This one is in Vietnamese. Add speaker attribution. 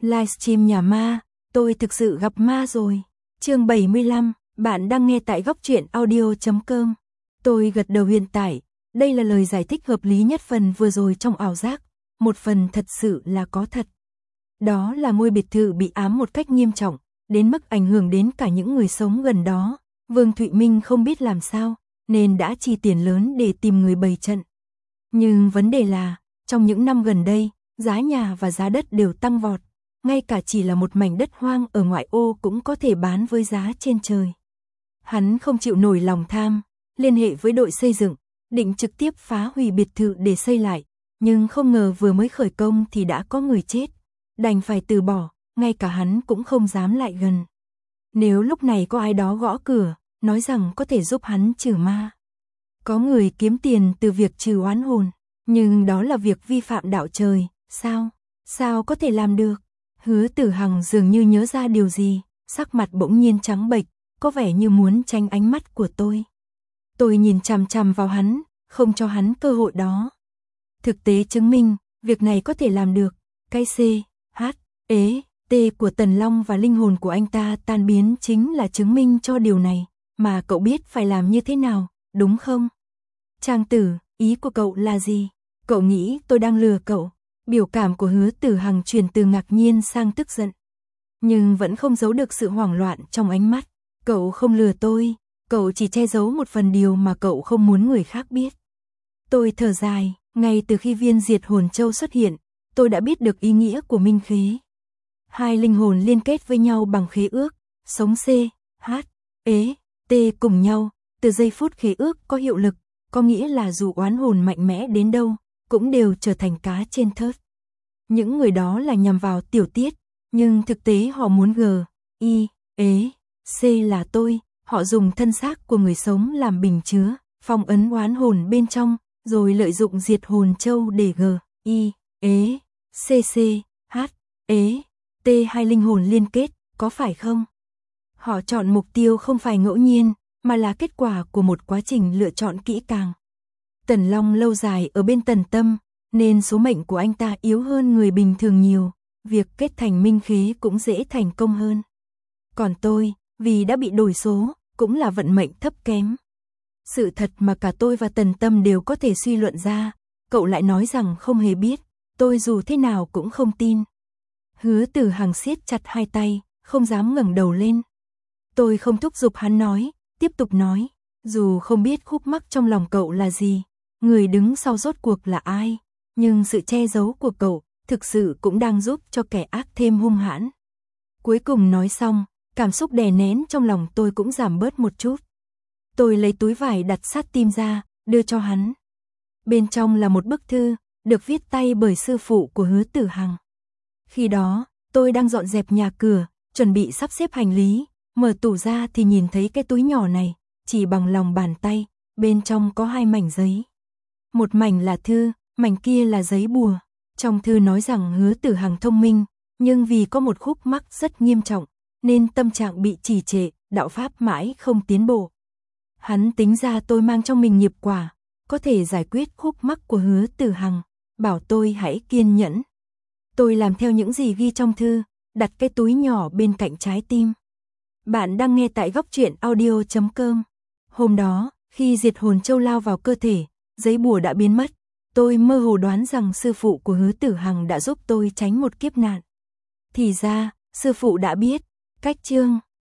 Speaker 1: Livestream nhà ma, tôi thực sự gặp ma rồi. Chương 75, bạn đang nghe tại góc truyện audio.com. Tôi gật đầu hiện tại, đây là lời giải thích hợp lý nhất phần vừa rồi trong ảo giác, một phần thật sự là có thật. Đó là ngôi biệt thự bị ám một cách nghiêm trọng, đến mức ảnh hưởng đến cả những người sống gần đó. Vương Thụy Minh không biết làm sao, nên đã chi tiền lớn để tìm người bày trận. Nhưng vấn đề là, trong những năm gần đây, giá nhà và giá đất đều tăng vọt. Ngay cả chỉ là một mảnh đất hoang ở ngoại ô cũng có thể bán với giá trên trời. Hắn không chịu nổi lòng tham, liên hệ với đội xây dựng, định trực tiếp phá hủy biệt thự để xây lại, nhưng không ngờ vừa mới khởi công thì đã có người chết, đành phải từ bỏ, ngay cả hắn cũng không dám lại gần. Nếu lúc này có ai đó gõ cửa, nói rằng có thể giúp hắn trừ ma. Có người kiếm tiền từ việc trừ oán hồn, nhưng đó là việc vi phạm đạo trời, sao có thể làm được? Hứa Tử Hằng dường như nhớ ra điều gì, sắc mặt bỗng nhiên trắng bệch, có vẻ như muốn tránh ánh mắt của tôi. Tôi nhìn chằm chằm vào hắn, không cho hắn cơ hội đó. Thực tế chứng minh, việc này có thể làm được. Cái T của Tần Long và linh hồn của anh ta tan biến chính là chứng minh cho điều này, mà cậu biết phải làm như thế nào, đúng không? Trang tử, ý của cậu là gì? Cậu nghĩ tôi đang lừa cậu? Biểu cảm của Hứa Tử Hằng chuyển từ ngạc nhiên sang tức giận, nhưng vẫn không giấu được sự hoảng loạn trong ánh mắt. Cậu không lừa tôi, cậu chỉ che giấu một phần điều mà cậu không muốn người khác biết. Tôi thở dài, ngay từ khi viên diệt hồn châu xuất hiện, tôi đã biết được ý nghĩa của minh khế. Hai linh hồn liên kết với nhau bằng khế ước, sống T cùng nhau, từ giây phút khế ước có hiệu lực, có nghĩa là dù oán hồn mạnh mẽ đến đâu, cũng đều trở thành cá trên thớt. Những người đó là nhằm vào Tiểu Tiết, nhưng thực tế họ muốn C là tôi, họ dùng thân xác của người sống làm bình chứa, phong ấn oán hồn bên trong, rồi lợi dụng diệt hồn châu để T hai linh hồn liên kết, có phải không? Họ chọn mục tiêu không phải ngẫu nhiên, mà là kết quả của một quá trình lựa chọn kỹ càng. Tần Long lâu dài ở bên Tần Tâm, nên số mệnh của anh ta yếu hơn người bình thường nhiều, việc kết thành minh khế cũng dễ thành công hơn. Còn tôi, vì đã bị đổi số, cũng là vận mệnh thấp kém. Sự thật mà cả tôi và Tần Tâm đều có thể suy luận ra, cậu lại nói rằng không hề biết, tôi dù thế nào cũng không tin. Hứa Tử Hằng siết chặt hai tay, không dám ngẩng đầu lên. Tôi không thúc giục hắn nói, tiếp tục nói, dù không biết khúc mắc trong lòng cậu là gì, người đứng sau rốt cuộc là ai, nhưng sự che giấu của cậu thực sự cũng đang giúp cho kẻ ác thêm hung hãn. Cuối cùng nói xong, cảm xúc đè nén trong lòng tôi cũng giảm bớt một chút. Tôi lấy túi vải đặt sát tim ra, đưa cho hắn. Bên trong là một bức thư, được viết tay bởi sư phụ của Hứa Tử Hằng. Khi đó, tôi đang dọn dẹp nhà cửa, chuẩn bị sắp xếp hành lý, mở tủ ra thì nhìn thấy cái túi nhỏ này, chỉ bằng lòng bàn tay, bên trong có hai mảnh giấy. Một mảnh là thư, mảnh kia là giấy bùa. Trong thư nói rằng Hứa Tử Hằng thông minh, nhưng vì có một khúc mắc rất nghiêm trọng, nên tâm trạng bị trì trệ, đạo pháp mãi không tiến bộ. Hắn tính ra tôi mang trong mình nghiệp quả, có thể giải quyết khúc mắc của Hứa Tử Hằng, bảo tôi hãy kiên nhẫn. Tôi làm theo những gì ghi trong thư, đặt cái túi nhỏ bên cạnh trái tim. Bạn đang nghe tại góc truyện audio.com. Hôm đó, khi diệt hồn châu lao vào cơ thể, giấy bùa đã biến mất. Tôi mơ hồ đoán rằng sư phụ của Hứa Tử Hằng đã giúp tôi tránh một kiếp nạn. Thì ra, sư phụ đã biết. Cách chương